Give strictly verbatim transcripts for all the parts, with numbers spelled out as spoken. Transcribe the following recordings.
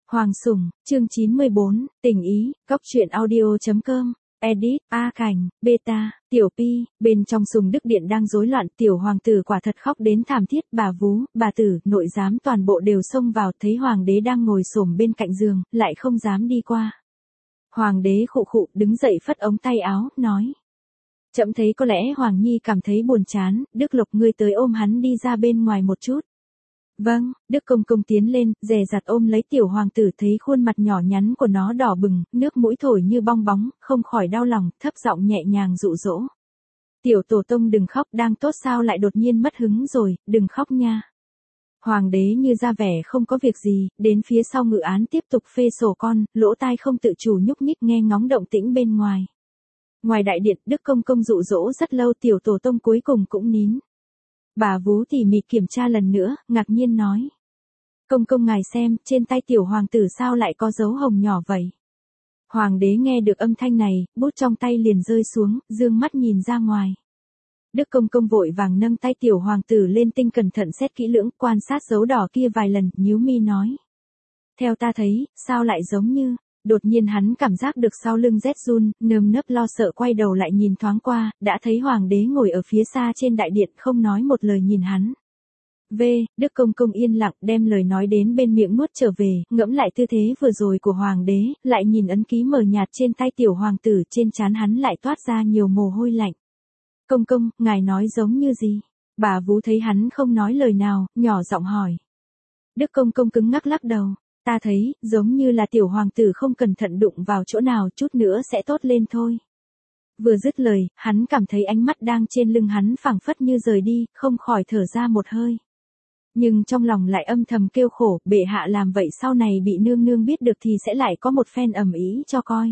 Hoàng Sủng, chương chín mươi bốn, tình ý, góc truyện audio.com, edit, A Cảnh, Beta, Tiểu Pi, bên trong Sùng Đức Điện đang rối loạn, tiểu hoàng tử quả thật khóc đến thảm thiết, bà vú, bà tử, nội giám toàn bộ đều xông vào, thấy hoàng đế đang ngồi xổm bên cạnh giường, lại không dám đi qua. Hoàng đế khụ khụ, đứng dậy phất ống tay áo, nói. Trẫm thấy có lẽ Hoàng Nhi cảm thấy buồn chán, Đức Lộc ngươi tới ôm hắn đi ra bên ngoài một chút. Vâng, Đức Công Công tiến lên, dè dặt ôm lấy tiểu hoàng tử, thấy khuôn mặt nhỏ nhắn của nó đỏ bừng, nước mũi thổi như bong bóng, không khỏi đau lòng, thấp giọng nhẹ nhàng dụ dỗ. Tiểu tổ tông đừng khóc, đang tốt sao lại đột nhiên mất hứng rồi, đừng khóc nha. Hoàng đế như ra vẻ không có việc gì, đến phía sau ngự án tiếp tục phê sổ con, lỗ tai không tự chủ nhúc nhích nghe ngóng động tĩnh bên ngoài. Ngoài đại điện, Đức Công Công dụ dỗ rất lâu, tiểu tổ tông cuối cùng cũng nín. Bà vú tỉ mỉ kiểm tra lần nữa, ngạc nhiên nói. Công công ngài xem, trên tay tiểu hoàng tử sao lại có dấu hồng nhỏ vậy? Hoàng đế nghe được âm thanh này, bút trong tay liền rơi xuống, dương mắt nhìn ra ngoài. Đức Công Công vội vàng nâng tay tiểu hoàng tử lên, tinh cẩn thận xét kỹ lưỡng, quan sát dấu đỏ kia vài lần, nhíu mi nói. Theo ta thấy, sao lại giống như... Đột nhiên hắn cảm giác được sau lưng rét run, nơm nớp lo sợ quay đầu lại nhìn thoáng qua, đã thấy hoàng đế ngồi ở phía xa trên đại điện không nói một lời nhìn hắn. V, Đức Công Công yên lặng đem lời nói đến bên miệng nuốt trở về, ngẫm lại tư thế vừa rồi của hoàng đế, lại nhìn ấn ký mờ nhạt trên tay tiểu hoàng tử, trên trán hắn lại toát ra nhiều mồ hôi lạnh. Công công, ngài nói giống như gì? Bà vú thấy hắn không nói lời nào, nhỏ giọng hỏi. Đức Công Công cứng ngắc lắc đầu. Ta thấy, giống như là tiểu hoàng tử không cẩn thận đụng vào chỗ nào, chút nữa sẽ tốt lên thôi. Vừa dứt lời, hắn cảm thấy ánh mắt đang trên lưng hắn phảng phất như rời đi, không khỏi thở ra một hơi. Nhưng trong lòng lại âm thầm kêu khổ, bệ hạ làm vậy sau này bị nương nương biết được thì sẽ lại có một phen ầm ĩ cho coi.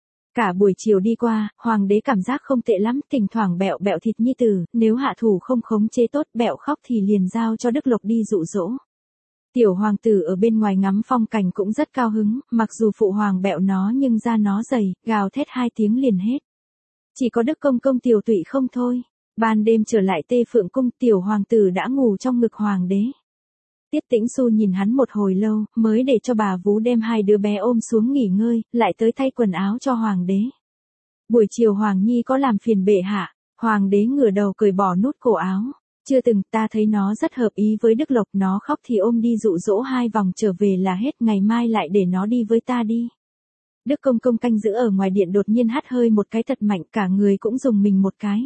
Cả buổi chiều đi qua, hoàng đế cảm giác không tệ lắm, thỉnh thoảng bẹo bẹo thịt nhi tử, nếu hạ thủ không khống chế tốt, bẹo khóc thì liền giao cho Đức Lộc đi dụ dỗ. Tiểu hoàng tử ở bên ngoài ngắm phong cảnh cũng rất cao hứng, mặc dù phụ hoàng bẹo nó nhưng da nó dày, gào thét hai tiếng liền hết. Chỉ có Đức Công Công tiểu tụy không thôi. Ban đêm trở lại Tê Phượng Cung, tiểu hoàng tử đã ngủ trong ngực hoàng đế. Tiết Tĩnh Xu nhìn hắn một hồi lâu, mới để cho bà vú đem hai đứa bé ôm xuống nghỉ ngơi, lại tới thay quần áo cho hoàng đế. Buổi chiều Hoàng Nhi có làm phiền bệ hạ, hoàng đế ngửa đầu cởi bỏ nút cổ áo. Chưa từng, ta thấy nó rất hợp ý với Đức Lộc, nó khóc thì ôm đi dụ dỗ hai vòng trở về là hết, ngày mai lại để nó đi với ta đi. Đức Công Công canh giữ ở ngoài điện đột nhiên hắt hơi một cái thật mạnh, cả người cũng dùng mình một cái.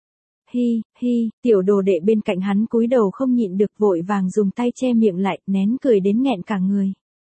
Hi, hi, tiểu đồ đệ bên cạnh hắn cúi đầu không nhịn được vội vàng dùng tay che miệng lại, nén cười đến nghẹn cả người.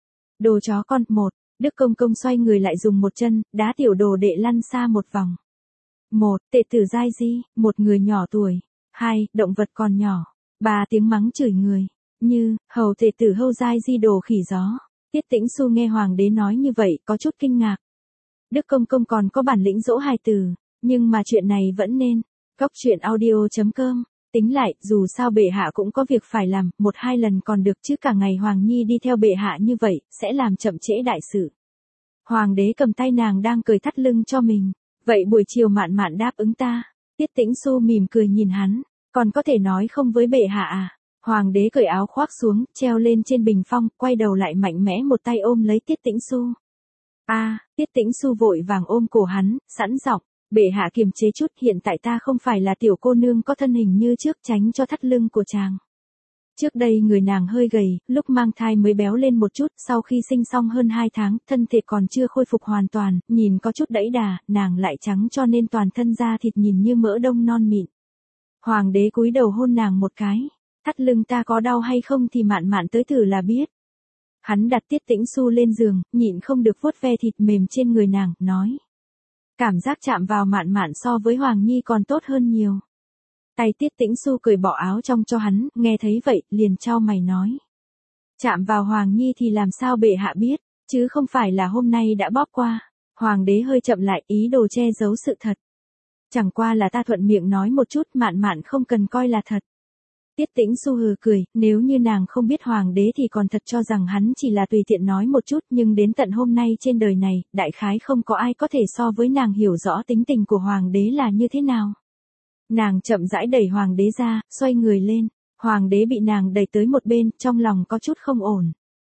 Đồ chó con, một, Đức Công Công xoay người lại dùng một chân, đá tiểu đồ đệ lăn xa một vòng. Một, tệ tử giai di, một người nhỏ tuổi. Hai, động vật còn nhỏ. Ba, tiếng mắng chửi người. Như, hầu tể tử hâu giai di đồ khỉ gió. Tiết Tĩnh Xu nghe hoàng đế nói như vậy, có chút kinh ngạc. Đức Công Công còn có bản lĩnh dỗ hài tử, nhưng mà chuyện này vẫn nên. Góc truyện audio.com. Tính lại, dù sao bệ hạ cũng có việc phải làm, một hai lần còn được chứ cả ngày Hoàng Nhi đi theo bệ hạ như vậy, sẽ làm chậm trễ đại sự. Hoàng đế cầm tay nàng đang cười thắt lưng cho mình. Vậy buổi chiều mạn mạn đáp ứng ta. Tiết Tĩnh Xu mỉm cười nhìn hắn, còn có thể nói không với bệ hạ à? Hoàng đế cởi áo khoác xuống, treo lên trên bình phong, quay đầu lại mạnh mẽ một tay ôm lấy Tiết Tĩnh Xu. A, à, Tiết Tĩnh Xu vội vàng ôm cổ hắn, sẵn giọng, bệ hạ kiềm chế chút, hiện tại ta không phải là tiểu cô nương có thân hình như trước, tránh cho thắt lưng của chàng. Trước đây người nàng hơi gầy, lúc mang thai mới béo lên một chút, sau khi sinh xong hơn hai tháng, thân thể còn chưa khôi phục hoàn toàn, nhìn có chút đẫy đà, nàng lại trắng cho nên toàn thân da thịt nhìn như mỡ đông non mịn. Hoàng đế cúi đầu hôn nàng một cái, thắt lưng ta có đau hay không thì mạn mạn tới thử là biết. Hắn đặt Tiết Tĩnh Xu lên giường, nhịn không được vuốt ve thịt mềm trên người nàng, nói. Cảm giác chạm vào mạn mạn so với Hoàng Nhi còn tốt hơn nhiều. Tay Tiết Tĩnh Xu cởi bỏ áo trong cho hắn, nghe thấy vậy, liền chau mày nói. Chạm vào Hoàng Nhi thì làm sao bệ hạ biết, chứ không phải là hôm nay đã bóp qua. Hoàng đế hơi chậm lại, ý đồ che giấu sự thật. Chẳng qua là ta thuận miệng nói một chút, mạn mạn không cần coi là thật. Tiết Tĩnh Xu hừ cười, nếu như nàng không biết hoàng đế thì còn thật cho rằng hắn chỉ là tùy tiện nói một chút, nhưng đến tận hôm nay trên đời này, đại khái không có ai có thể so với nàng hiểu rõ tính tình của hoàng đế là như thế nào. Nàng chậm rãi đẩy hoàng đế ra, xoay người lên, hoàng đế bị nàng đẩy tới một bên, trong lòng có chút không ổn.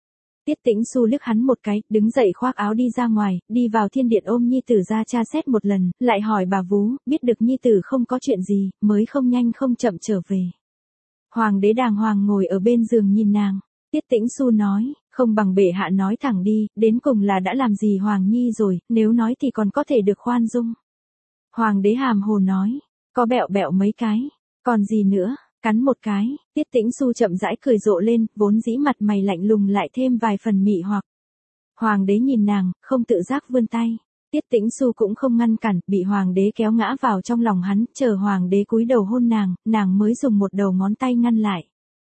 Tiết Tĩnh Xu liếc hắn một cái, đứng dậy khoác áo đi ra ngoài, đi vào thiên điện ôm nhi tử ra tra xét một lần, lại hỏi bà vú, biết được nhi tử không có chuyện gì, mới không nhanh không chậm trở về. Hoàng đế đàng hoàng ngồi ở bên giường nhìn nàng. Tiết Tĩnh Xu nói, không bằng bệ hạ nói thẳng đi, đến cùng là đã làm gì Hoàng Nhi rồi, nếu nói thì còn có thể được khoan dung. Hoàng đế hàm hồ nói, có bẹo bẹo mấy cái, còn gì nữa, cắn một cái. Tiết Tĩnh Xu chậm rãi cười rộ lên, vốn dĩ mặt mày lạnh lùng lại thêm vài phần mị hoặc. Hoàng đế nhìn nàng, không tự giác vươn tay. Tiết Tĩnh Xu cũng không ngăn cản, bị hoàng đế kéo ngã vào trong lòng hắn, chờ hoàng đế cúi đầu hôn nàng, nàng mới dùng một đầu ngón tay ngăn lại.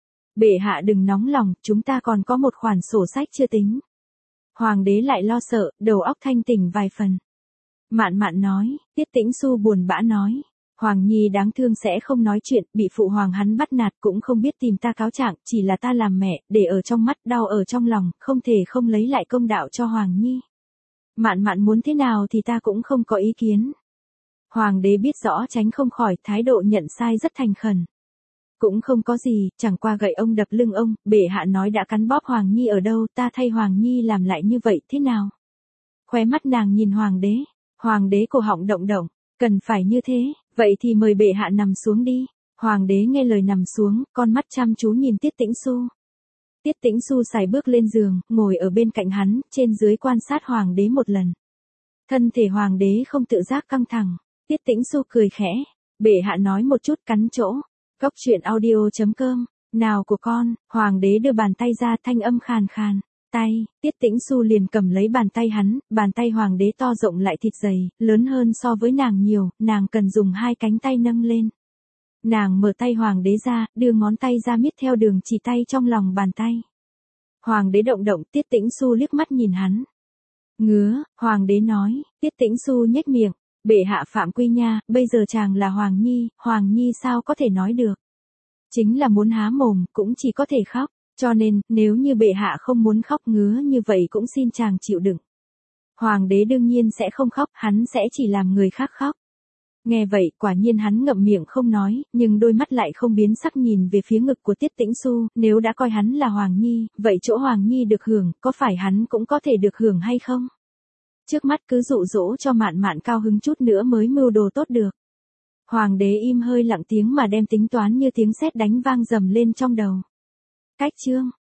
Bệ hạ đừng nóng lòng, chúng ta còn có một khoản sổ sách chưa tính. Hoàng đế lại lo sợ, đầu óc thanh tỉnh vài phần. Mạn Mạn nói, Tiết Tĩnh Xu buồn bã nói. Hoàng Nhi đáng thương sẽ không nói chuyện, bị phụ hoàng hắn bắt nạt cũng không biết tìm ta cáo trạng, chỉ là ta làm mẹ, để ở trong mắt, đau ở trong lòng, không thể không lấy lại công đạo cho Hoàng Nhi. Mạn Mạn muốn thế nào thì ta cũng không có ý kiến. Hoàng đế biết rõ tránh không khỏi, thái độ nhận sai rất thành khẩn. Cũng không có gì, chẳng qua gậy ông đập lưng ông, bệ hạ nói đã cắn bóp Hoàng Nhi ở đâu, ta thay Hoàng Nhi làm lại như vậy thế nào? Khóe mắt nàng nhìn hoàng đế, hoàng đế cổ họng động động, cần phải như thế, vậy thì mời bệ hạ nằm xuống đi. Hoàng đế nghe lời nằm xuống, con mắt chăm chú nhìn Tiết Tĩnh Xu. Tiết Tĩnh Xu sải bước lên giường, ngồi ở bên cạnh hắn, trên dưới quan sát hoàng đế một lần. Thân thể hoàng đế không tự giác căng thẳng, Tiết Tĩnh Xu cười khẽ, bệ hạ nói một chút cắn chỗ. Góc truyện audio chấm com, nào của con, hoàng đế đưa bàn tay ra thanh âm khàn khàn, tay, Tiết Tĩnh Xu liền cầm lấy bàn tay hắn, bàn tay hoàng đế to rộng lại thịt dày, lớn hơn so với nàng nhiều, nàng cần dùng hai cánh tay nâng lên. Nàng mở tay hoàng đế ra, đưa ngón tay ra miết theo đường chỉ tay trong lòng bàn tay. Hoàng đế động động, Tiết Tĩnh Xu liếc mắt nhìn hắn. Ngứa, hoàng đế nói, Tiết Tĩnh Xu nhếch miệng. Bệ hạ phạm quy nha, bây giờ chàng là Hoàng Nhi, Hoàng Nhi sao có thể nói được. Chính là muốn há mồm, cũng chỉ có thể khóc, cho nên, nếu như bệ hạ không muốn khóc ngứa như vậy cũng xin chàng chịu đựng. Hoàng đế đương nhiên sẽ không khóc, hắn sẽ chỉ làm người khác khóc. Nghe vậy, quả nhiên hắn ngậm miệng không nói, nhưng đôi mắt lại không biến sắc nhìn về phía ngực của Tiết Tĩnh Xu, nếu đã coi hắn là Hoàng Nhi, vậy chỗ Hoàng Nhi được hưởng, có phải hắn cũng có thể được hưởng hay không? Trước mắt cứ dụ dỗ cho Mạn Mạn cao hứng chút nữa mới mưu đồ tốt được. Hoàng đế im hơi lặng tiếng mà đem tính toán như tiếng sét đánh vang rầm lên trong đầu. Cách chương